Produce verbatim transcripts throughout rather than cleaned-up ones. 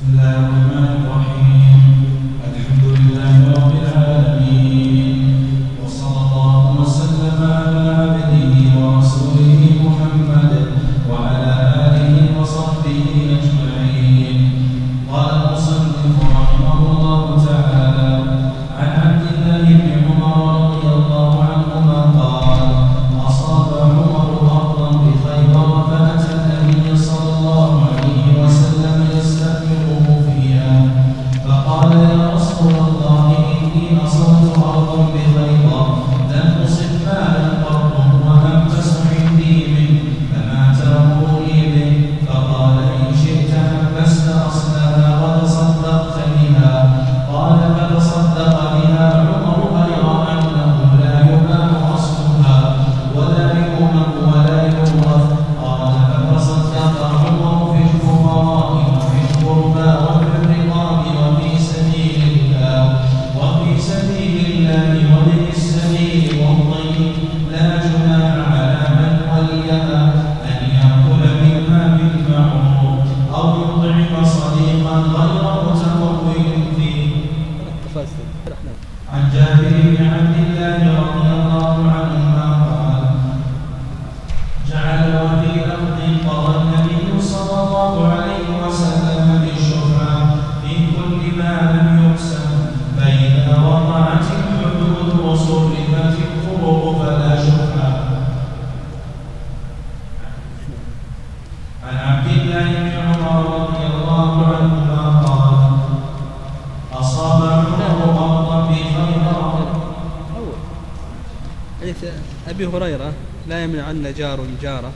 أبي هريرة لا يمنعن جار جارة.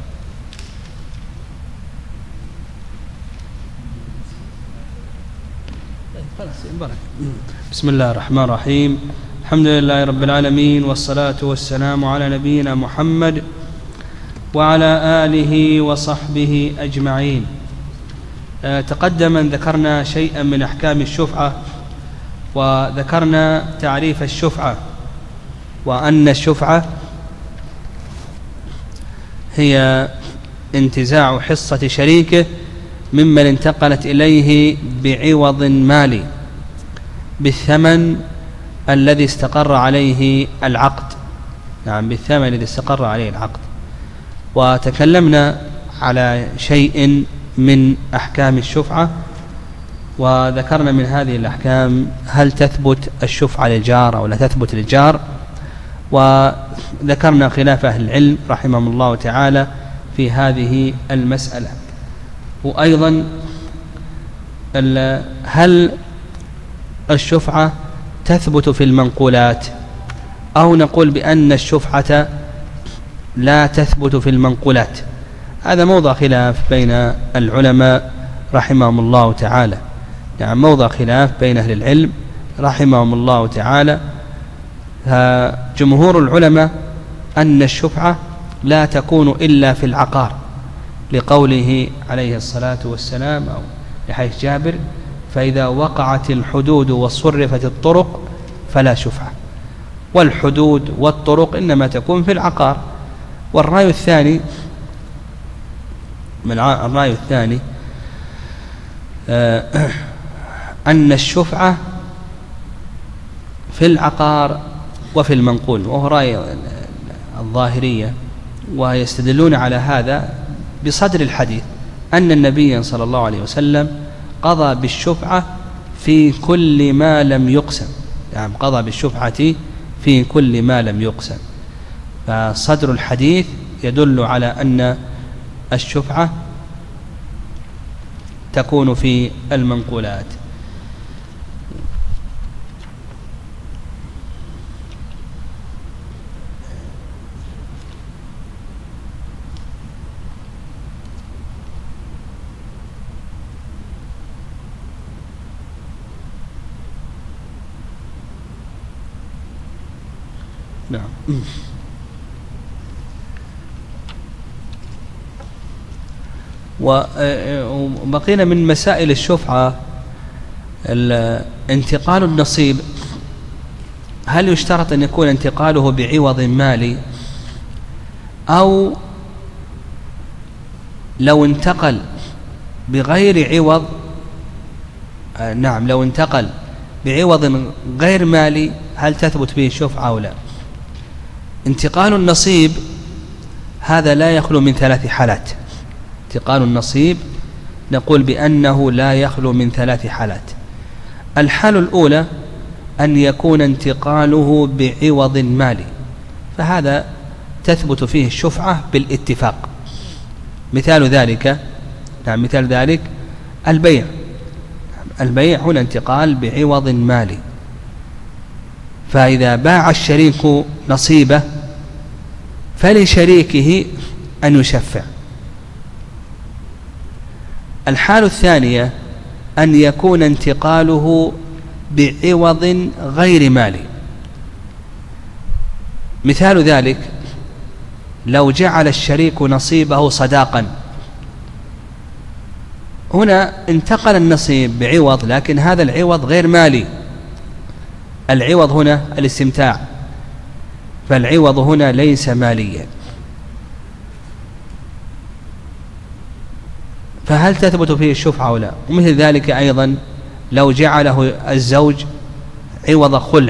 بسم الله الرحمن الرحيم. الحمد لله رب العالمين، والصلاة والسلام على نبينا محمد وعلى آله وصحبه أجمعين. تقدم أن ذكرنا شيئا من أحكام الشفعة، وذكرنا تعريف الشفعة، وأن الشفعة هي انتزاع حصة شريكه ممن انتقلت إليه بعوض مالي بالثمن الذي استقر عليه العقد. نعم، بالثمن الذي استقر عليه العقد. وتكلمنا على شيء من أحكام الشفعة، وذكرنا من هذه الأحكام هل تثبت الشفعة للجار أو لا تثبت للجار، وذكرنا خلاف أهل العلم رحمهم الله تعالى في هذه المسألة. وأيضا هل الشفعة تثبت في المنقولات، أو نقول بأن الشفعة لا تثبت في المنقولات؟ هذا موضع خلاف بين العلماء رحمهم الله تعالى. يعني موضع خلاف بين أهل العلم رحمهم الله تعالى. جمهور العلماء أن الشفعة لا تكون إلا في العقار، لقوله عليه الصلاة والسلام أو لحديث جابر: فإذا وقعت الحدود وصرفت الطرق فلا شفعة. والحدود والطرق إنما تكون في العقار. والرأي الثاني من الرأي الثاني أن الشفعة في العقار وفي المنقول، وهو رأي الظاهرية، ويستدلون على هذا بصدر الحديث أن النبي صلى الله عليه وسلم قضى بالشفعة في كل ما لم يقسم. يعني قضى بالشفعة في كل ما لم يقسم. فصدر الحديث يدل على أن الشفعة تكون في المنقولات. نعم. وبقينا من مسائل الشفعة انتقال النصيب. هل يشترط أن يكون انتقاله بعوض مالي، أو لو انتقل بغير عوض آه نعم لو انتقل بعوض غير مالي هل تثبت به الشفعة أو لا؟ انتقال النصيب هذا لا يخلو من ثلاث حالات. انتقال النصيب نقول بأنه لا يخلو من ثلاث حالات. الحالة الأولى أن يكون انتقاله بعوض مالي، فهذا تثبت فيه الشفعة بالاتفاق. مثال ذلك نعم مثال ذلك البيع. البيع هنا انتقال بعوض مالي، فإذا باع الشريك نصيبه فلشريكه أن يشفع. الحالة الثانية أن يكون انتقاله بعوض غير مالي. مثال ذلك لو جعل الشريك نصيبه صداقا، هنا انتقل النصيب بعوض، لكن هذا العوض غير مالي. العوض هنا الاستمتاع، فالعوض هنا ليس ماليا. فهل تثبت فيه الشفعة أو لا؟ ومثل ذلك أيضا لو جعله الزوج عوض خلع،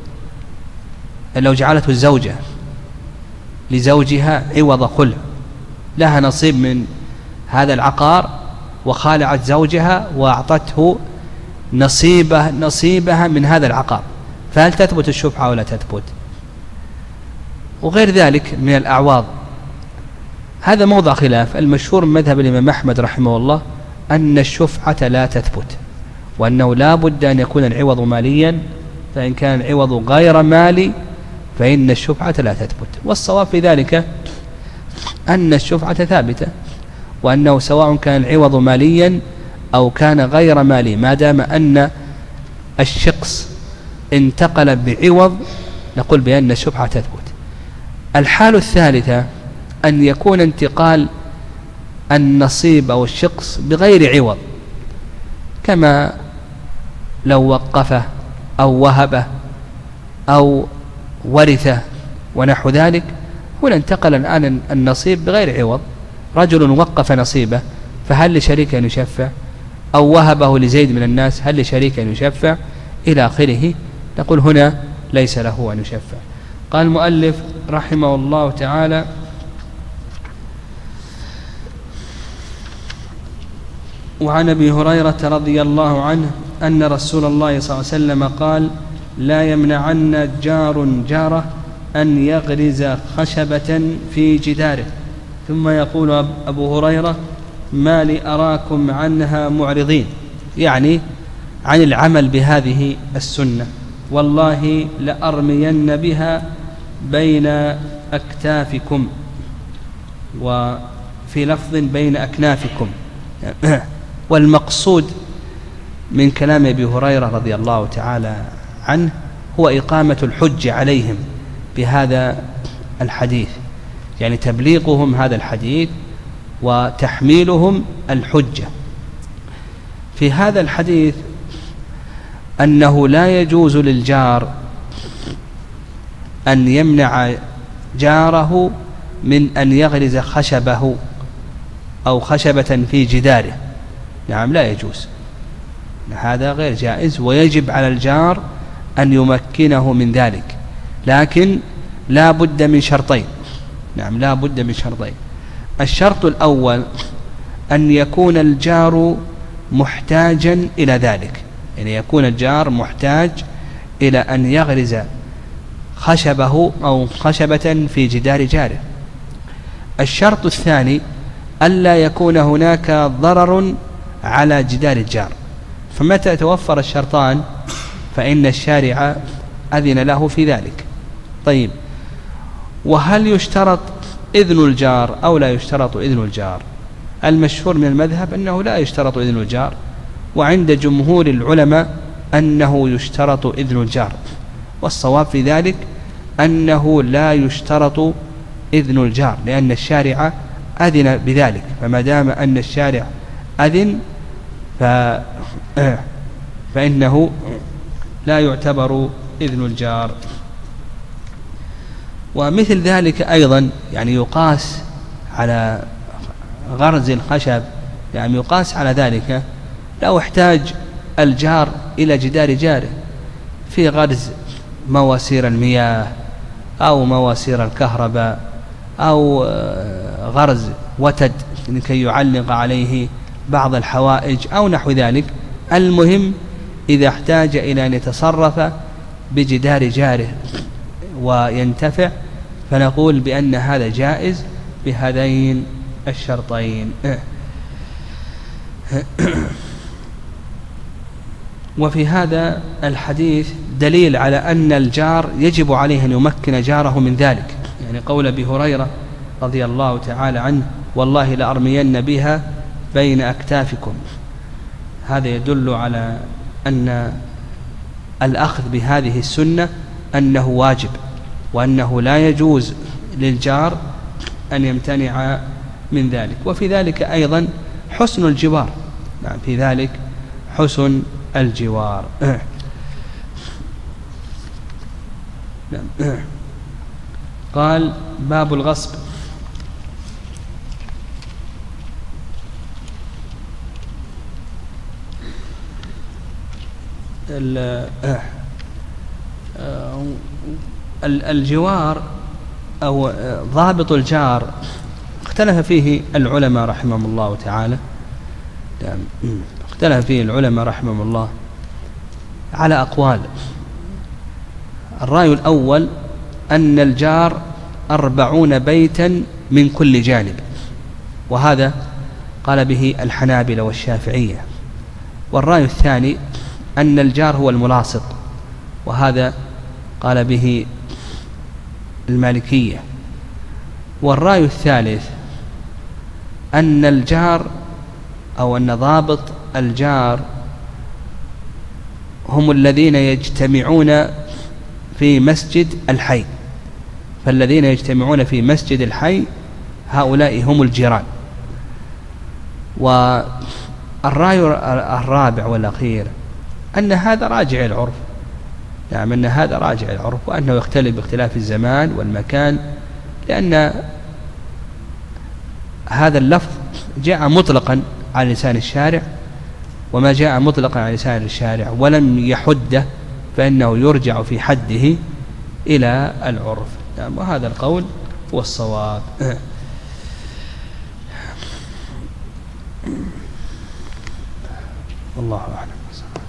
لو جعلته الزوجة لزوجها عوض خلع، لها نصيب من هذا العقار وخالعت زوجها وأعطته نصيبه نصيبها من هذا العقار، فهل تثبت الشفعة أو لا تثبت؟ وغير ذلك من الأعواض هذا موضع خلاف. المشهور من مذهب الإمام أحمد رحمه الله أن الشفعة لا تثبت، وأنه لا بد أن يكون العوض ماليا، فإن كان العوض غير مالي فإن الشفعة لا تثبت. والصواب في ذلك أن الشفعة ثابتة، وأنه سواء كان العوض ماليا أو كان غير مالي، ما دام أن الشخص انتقل بعوض نقول بأن الشفعة تثبت. الحالة الثالثة أن يكون انتقال النصيب أو الشخص بغير عوض، كما لو وقفه أو وهبه أو ورثه ونحو ذلك. هنا انتقل الآن النصيب بغير عوض، رجل وقف نصيبه فهل لشريك أن يشفع؟ أو وهبه لزيد من الناس هل لشريك أن يشفع؟ إلى آخره. نقول هنا ليس له أن يشفع. قال المؤلف رحمه الله تعالى: وعن أبي هريرة رضي الله عنه أن رسول الله صلى الله عليه وسلم قال: لا يمنعن جار جاره أن يغرز خشبة في جداره. ثم يقول أبو هريرة: ما لي أراكم عنها معرضين، يعني عن العمل بهذه السنة، والله لأرمين بها بين أكتافكم، وفي لفظ بين أكنافكم. والمقصود من كلام أبي هريرة رضي الله تعالى عنه هو إقامة الحج عليهم بهذا الحديث، يعني تبليغهم هذا الحديث وتحميلهم الحجة. في هذا الحديث أنه لا يجوز للجار أن يمنع جاره من أن يغرز خشبه أو خشبة في جداره. نعم لا يجوز، هذا غير جائز، ويجب على الجار أن يمكنه من ذلك، لكن لا بد من شرطين. نعم لا بد من شرطين. الشرط الأول أن يكون الجار محتاجا إلى ذلك، يعني يكون الجار محتاج إلى أن يغرز خشبه أو خشبة في جدار جاره. الشرط الثاني ألا يكون هناك ضرر على جدار الجار. فمتى توفر الشرطان فإن الشارع أذن له في ذلك. طيب، وهل يشترط إذن الجار أو لا يشترط إذن الجار؟ المشهور من المذهب أنه لا يشترط إذن الجار، وعند جمهور العلماء أنه يشترط إذن الجار، والصواب في ذلك أنه لا يشترط إذن الجار، لأن الشارع أذن بذلك. فما دام أن الشارع أذن ف... فإنه لا يعتبر إذن الجار. ومثل ذلك أيضا يعني يقاس على غرز الخشب، يعني يقاس على ذلك لو احتاج الجار إلى جدار جاره في غرز مواسير المياه أو مواسير الكهرباء أو غرز وتد لكي يعلق عليه بعض الحوائج أو نحو ذلك. المهم إذا احتاج إلى أن يتصرف بجدار جاره وينتفع فنقول بأن هذا جائز بهذين الشرطين. وفي هذا الحديث دليل على أن الجار يجب عليه أن يمكن جاره من ذلك، يعني قول أبي هريرة رضي الله تعالى عنه والله لأرمين بها بين أكتافكم. هذا يدل على أن الأخذ بهذه السنة أنه واجب، وأنه لا يجوز للجار أن يمتنع من ذلك. وفي ذلك أيضا حسن الجوار، نعم في ذلك حسن الجوار. قال باب الغصب. الجوار أو ضابط الجار اختلف فيه العلماء رحمهم الله تعالى، اختلف فيه العلماء رحمهم الله على أقوال. الرأي الأول أن الجار أربعون بيتا من كل جانب، وهذا قال به الحنابلة والشافعية. والرأي الثاني أن الجار هو الملاصق، وهذا قال به المالكية. والرأي الثالث أن الجار أو أن ضابط الجار هم الذين يجتمعون في مسجد الحي، فالذين يجتمعون في مسجد الحي هؤلاء هم الجيران. والرأي الرابع والأخير أن هذا راجع العرف، نعم أن هذا راجع العرف، وأنه يختلف باختلاف الزمان والمكان، لأن هذا اللفظ جاء مطلقا على لسان الشارع، وما جاء مطلقا على لسان الشارع ولم يحده فإنه يرجع في حده إلى العرف، نعم. وهذا القول هو الصواب. والله أعلم.